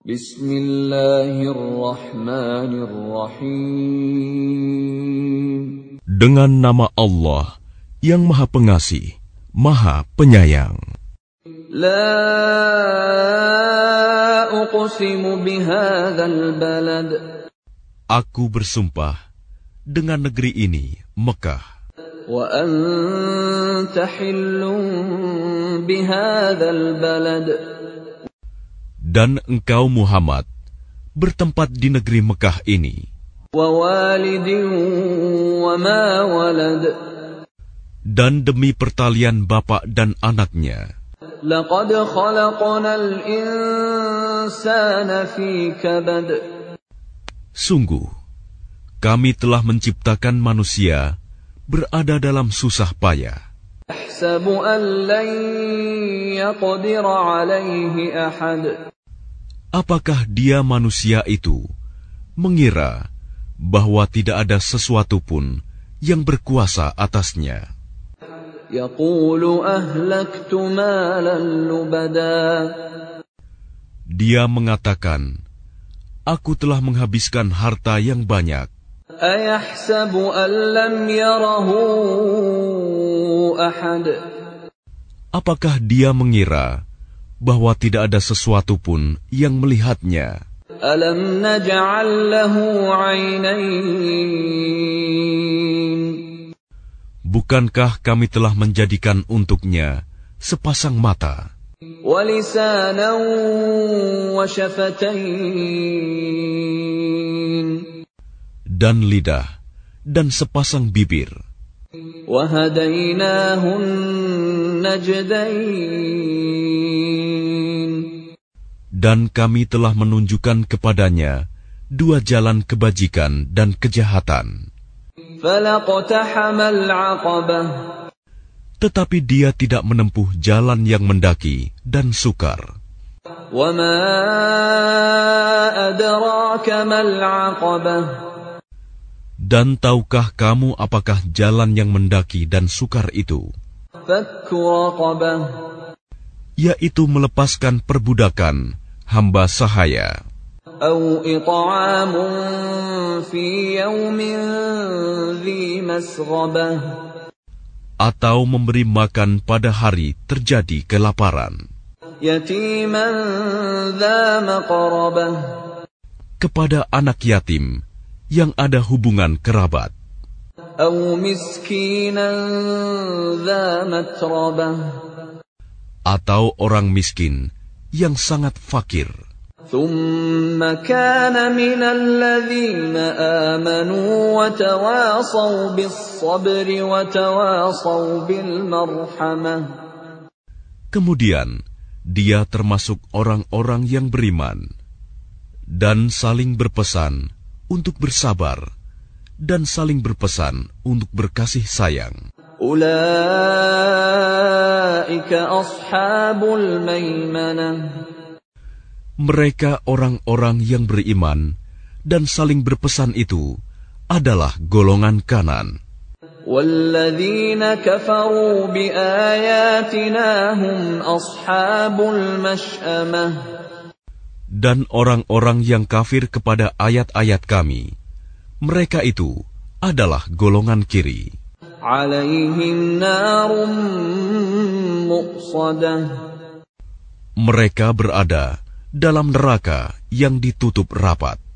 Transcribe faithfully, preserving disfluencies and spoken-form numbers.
Bismillahirrahmanirrahim. Dengan nama Allah yang Maha Pengasih, Maha Penyayang. La uqsimu bihadzal balad. Aku bersumpah dengan negeri ini, Mekah. Wa anta hillun bihadzal balad. Dan engkau Muhammad bertempat di negeri Mekah ini. Wa walidin wa ma walad. Dan demi pertalian bapak dan anaknya. Laqad khalaqnal insana fi kabad. Sungguh, kami telah menciptakan manusia berada dalam susah payah. Ahsabu an lan yaqdir alaihi ahad. Apakah dia manusia itu mengira bahwa tidak ada sesuatu pun yang berkuasa atasnya? Yaqulu ahlaktu malan lubada. Dia mengatakan, aku telah menghabiskan harta yang banyak. Ayahsabu an lam yarahu ahad. Apakah dia mengira bahwa tidak ada sesuatu pun yang melihatnya? Alam naj'al lahu 'ainain. Bukankah kami telah menjadikan untuknya sepasang mata? Wa lisanan wa shafatain. Dan lidah dan sepasang bibir. Wa hadainahun najdain. Dan kami telah menunjukkan kepadanya dua jalan kebajikan dan kejahatan. Falaqtahamal 'aqabah. Tetapi dia tidak menempuh jalan yang mendaki dan sukar. Wa ma adraka mal 'aqabah. Dan tahukah kamu apakah jalan yang mendaki dan sukar itu? Fakku raqabah. Yaitu melepaskan perbudakan hamba sahaya. Au it'amun fi yawmin dhi masghabah. Atau memberi makan pada hari terjadi kelaparan. Yatiman dha maqrabah. Kepada anak yatim yang ada hubungan kerabat. Au miskinan dha matrabah. Atau orang miskin yang sangat fakir. Thumma kana minal ladzina amanu wa tawasaw bis-sabri wa tawasaw bil marhamah. Kemudian dia termasuk orang-orang yang beriman dan saling berpesan untuk bersabar dan saling berpesan untuk berkasih sayang. Ulaika ashabul maimanah. Mereka orang-orang yang beriman dan saling berpesan itu adalah golongan kanan. Walladzina kafaru biayatina hum ashabul mash'amah. Dan orang-orang yang kafir kepada ayat-ayat kami, mereka itu adalah golongan kiri. Alaihim narum muqsadah. Mereka berada dalam neraka yang ditutup rapat.